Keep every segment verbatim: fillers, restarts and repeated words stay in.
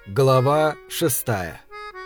Глава шестая.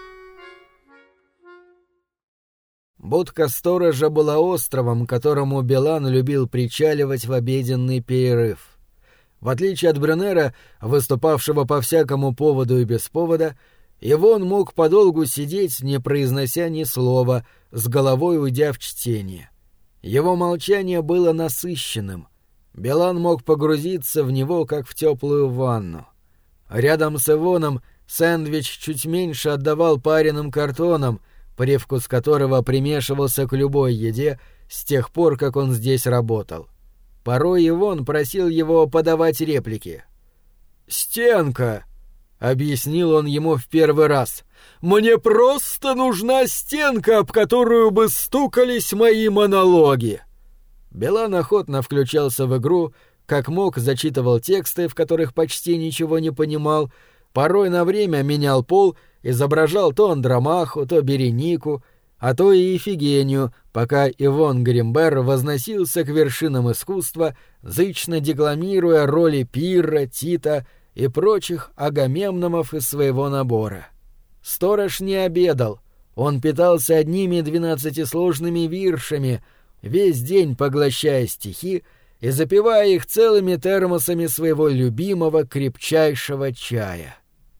Будка сторожа была островом, к которому Белан любил причаливать в обеденный перерыв. В отличие от Брюнера, выступавшего по всякому поводу и без повода, Ивон мог подолгу сидеть, не произнося ни слова, с головой уйдя в чтение. Его молчание было насыщенным. Белан мог погрузиться в него, как в теплую ванну. Рядом с Ивоном сэндвич чуть меньше отдавал пареным картоном, привкус которого примешивался к любой еде с тех пор, как он здесь работал. Порой Ивон просил его подавать реплики. «Стенка!» — объяснил он ему в первый раз. «Мне просто нужна стенка, об которую бы стукались мои монологи!» Белан охотно включался в игру, как мог зачитывал тексты, в которых почти ничего не понимал, порой на время менял пол, изображал то Андромаху, то Беренику, а то и Ифигению, пока Ивон Гримбер возносился к вершинам искусства, зычно декламируя роли Пирра, Тита и прочих агамемномов из своего набора. Сторож не обедал, он питался одними двенадцатисложными виршами, весь день поглощая стихи и запивая их целыми термосами своего любимого крепчайшего чая.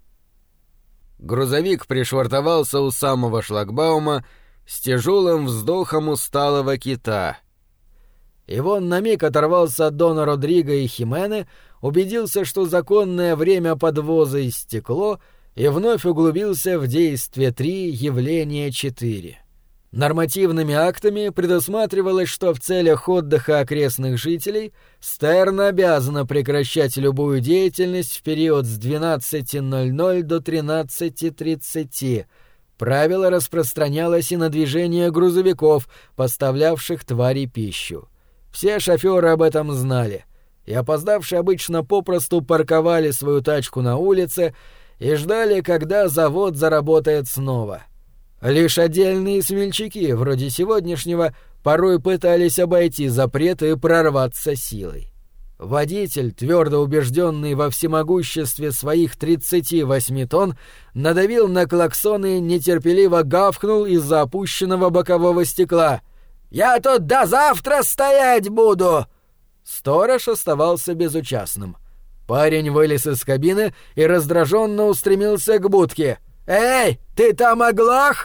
Грузовик пришвартовался у самого шлагбаума с тяжелым вздохом усталого кита. Ивон на миг оторвался от Дона Родриго и Химены, убедился, что законное время подвоза истекло, и вновь углубился в действие три, явление четыре. Нормативными актами предусматривалось, что в целях отдыха окрестных жителей Стерн обязана прекращать любую деятельность в период с двенадцати ноль-ноль до тринадцати тридцати. Правило распространялось и на движение грузовиков, поставлявших твари пищу. Все шофёры об этом знали, и опоздавшие обычно попросту парковали свою тачку на улице и ждали, когда завод заработает снова. Лишь отдельные смельчаки, вроде сегодняшнего, порой пытались обойти запрет и прорваться силой. Водитель, твердо убежденный во всемогуществе своих тридцати восьми тонн, надавил на клаксон и нетерпеливо гавкнул из-за опущенного бокового стекла. «Я тут до завтра стоять буду!» Сторож оставался безучастным. Парень вылез из кабины и раздраженно устремился к будке. «Эй, ты там оглох?»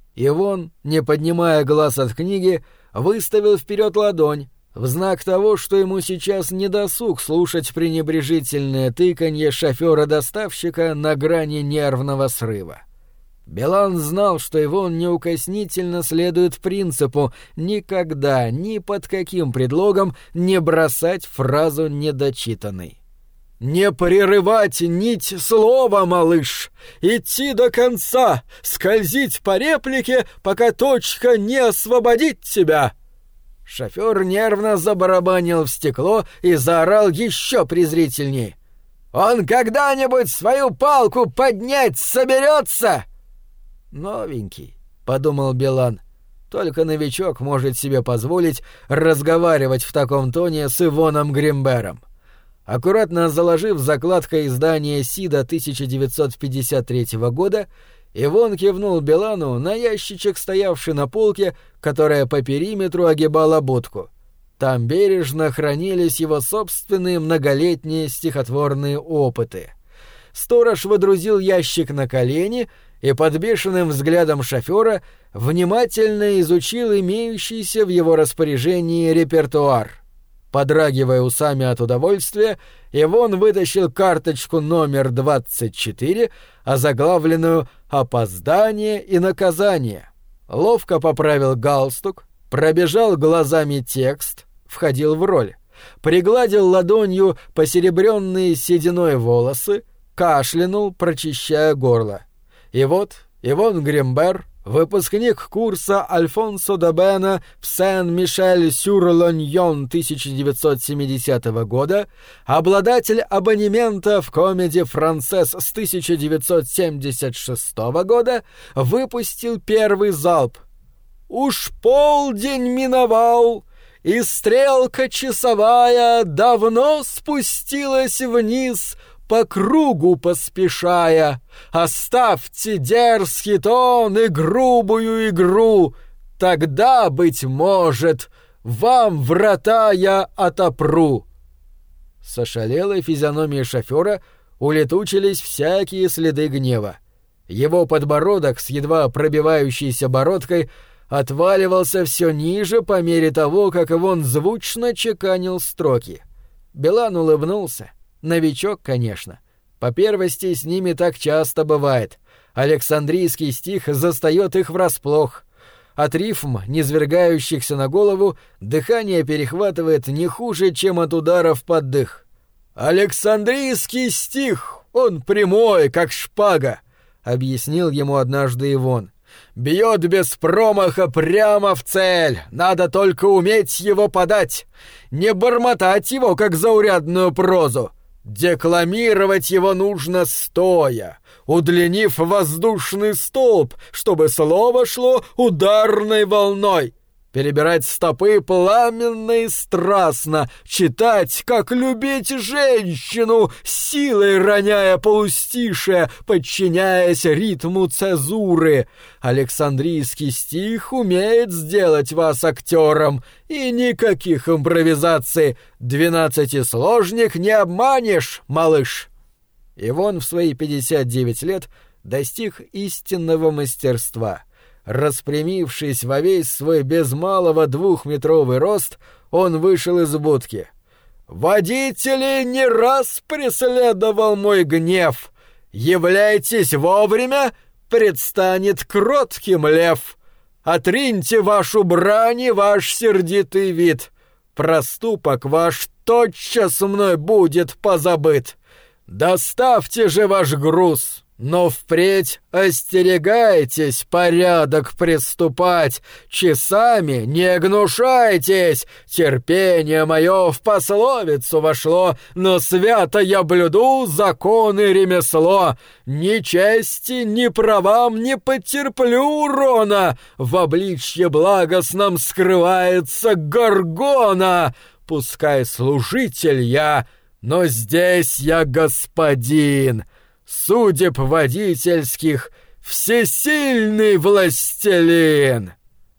Ивон, не поднимая глаз от книги, выставил вперед ладонь, в знак того, что ему сейчас не досуг слушать пренебрежительное тыканье шофёра-доставщика на грани нервного срыва. Белан знал, что Ивон неукоснительно следует принципу никогда, ни под каким предлогом не бросать фразу недочитанной. «Не прерывать нить слова, малыш! Идти до конца! Скользить по реплике, пока точка не освободит тебя!» Шофёр нервно забарабанил в стекло и заорал еще презрительней. «Он когда-нибудь свою палку поднять соберется?» «Новенький», — подумал Белан, — «только новичок может себе позволить разговаривать в таком тоне с Ивоном Гримбером». Аккуратно заложив закладкой издания Сида тысяча девятьсот пятьдесят третьего года, Ивон кивнул Белану на ящичек, стоявший на полке, которая по периметру огибала будку. Там бережно хранились его собственные многолетние стихотворные опыты. Сторож водрузил ящик на колени и под бешеным взглядом шофёра внимательно изучил имеющийся в его распоряжении репертуар. Подрагивая усами от удовольствия, Ивон вытащил карточку номер двадцать четыре, озаглавленную «Опоздание и наказание». Ловко поправил галстук, пробежал глазами текст, входил в роль, пригладил ладонью посеребренные сединой волосы, кашлянул, прочищая горло. И вот Ивон Гримбер, выпускник курса Альфонсо де Бена в Сен-Мишель-сюр-Лоньон тысяча девятьсот семидесятого года, обладатель абонемента в Комеди Франсес с тысяча девятьсот семьдесят шестого года, выпустил первый залп. «Уж полдень миновал, и стрелка часовая давно спустилась вниз по кругу поспешая. Оставьте дерзкий тон и грубую игру, тогда, быть может, вам врата я отопру». С ошалелой физиономии шофера улетучились всякие следы гнева. Его подбородок с едва пробивающейся бородкой отваливался все ниже по мере того, как он звучно чеканил строки. Билан улыбнулся. Новичок, конечно. По первости с ними так часто бывает. Александрийский стих застает их врасплох. От рифм, низвергающихся на голову, дыхание перехватывает не хуже, чем от ударов под дых. «Александрийский стих, он прямой, как шпага», — объяснил ему однажды Ивон. «Бьет без промаха прямо в цель, надо только уметь его подать, не бормотать его, как заурядную прозу. Декламировать его нужно стоя, удлинив воздушный столб, чтобы слово шло ударной волной. Перебирать стопы пламенно и страстно, читать, как любить женщину, силой роняя полустишие, подчиняясь ритму цезуры. Александрийский стих умеет сделать вас актером, и никаких импровизаций. Двенадцатисложник не обманешь, малыш». Ивон в свои пятьдесят девять лет достиг истинного мастерства. Распрямившись во весь свой без малого двухметровый рост, он вышел из будки. «Водителей не раз преследовал мой гнев. Являйтесь вовремя, предстанет кротким лев. Отриньте вашу брань и ваш сердитый вид. Проступок ваш тотчас мной будет позабыт. Доставьте же ваш груз». Но впредь остерегайтесь порядок приступать, часами не гнушайтесь, терпение мое в пословицу вошло, но свято я блюду закон и ремесло, ни чести, ни правам не потерплю урона, в обличье благостном скрывается горгона, пускай служитель я, но здесь я господин». Судеб водительских всесильный властелин!»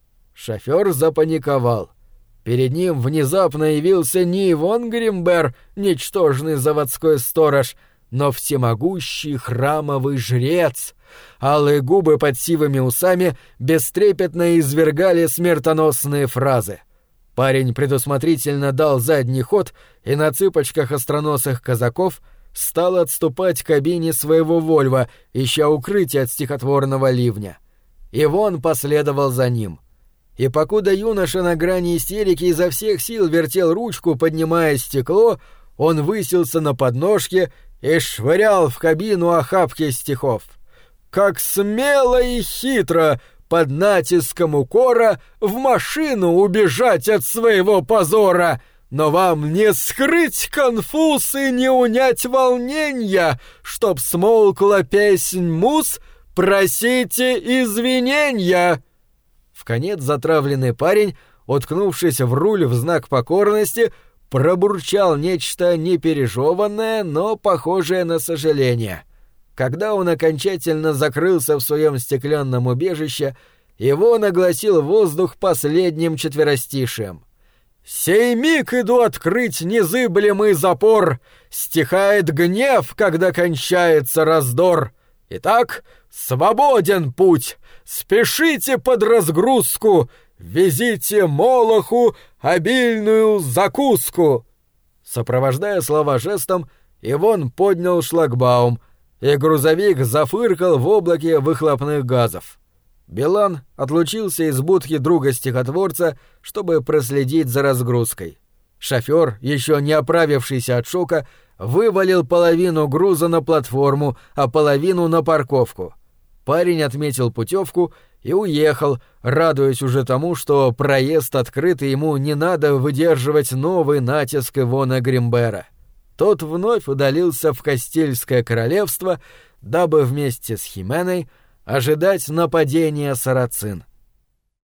Шофер запаниковал. Перед ним внезапно явился не Ивон Гримбер, ничтожный заводской сторож, но всемогущий храмовый жрец. Алые губы под сивыми усами бестрепетно извергали смертоносные фразы. Парень предусмотрительно дал задний ход и на цыпочках остроносых казаков стал отступать к кабине своего «Вольво», ища укрытие от стихотворного ливня. Ивон последовал за ним. И покуда юноша на грани истерики изо всех сил вертел ручку, поднимая стекло, он высился на подножке и швырял в кабину охапки стихов. «Как смело и хитро под натиском укора в машину убежать от своего позора! Но вам не скрыть конфуз и не унять волненья, чтоб смолкла песнь муз, просите извиненья!» Вконец затравленный парень, уткнувшись в руль в знак покорности, пробурчал нечто непережеванное, но похожее на сожаление. Когда он окончательно закрылся в своем стеклянном убежище, его нагласил воздух последним четверостишием. «Сей миг иду открыть незыблемый запор, стихает гнев, когда кончается раздор. Итак, свободен путь, спешите под разгрузку, везите Молоху обильную закуску». Сопровождая слова жестом, Ивон поднял шлагбаум, и грузовик зафыркал в облаке выхлопных газов. Билан отлучился из будки друга-стихотворца, чтобы проследить за разгрузкой. Шофер, еще не оправившийся от шока, вывалил половину груза на платформу, а половину на парковку. Парень отметил путевку и уехал, радуясь уже тому, что проезд открыт, и ему не надо выдерживать новый натиск Ивона Гримбера. Тот вновь удалился в Кастильское королевство, дабы вместе с Хименой ожидать нападения сарацин.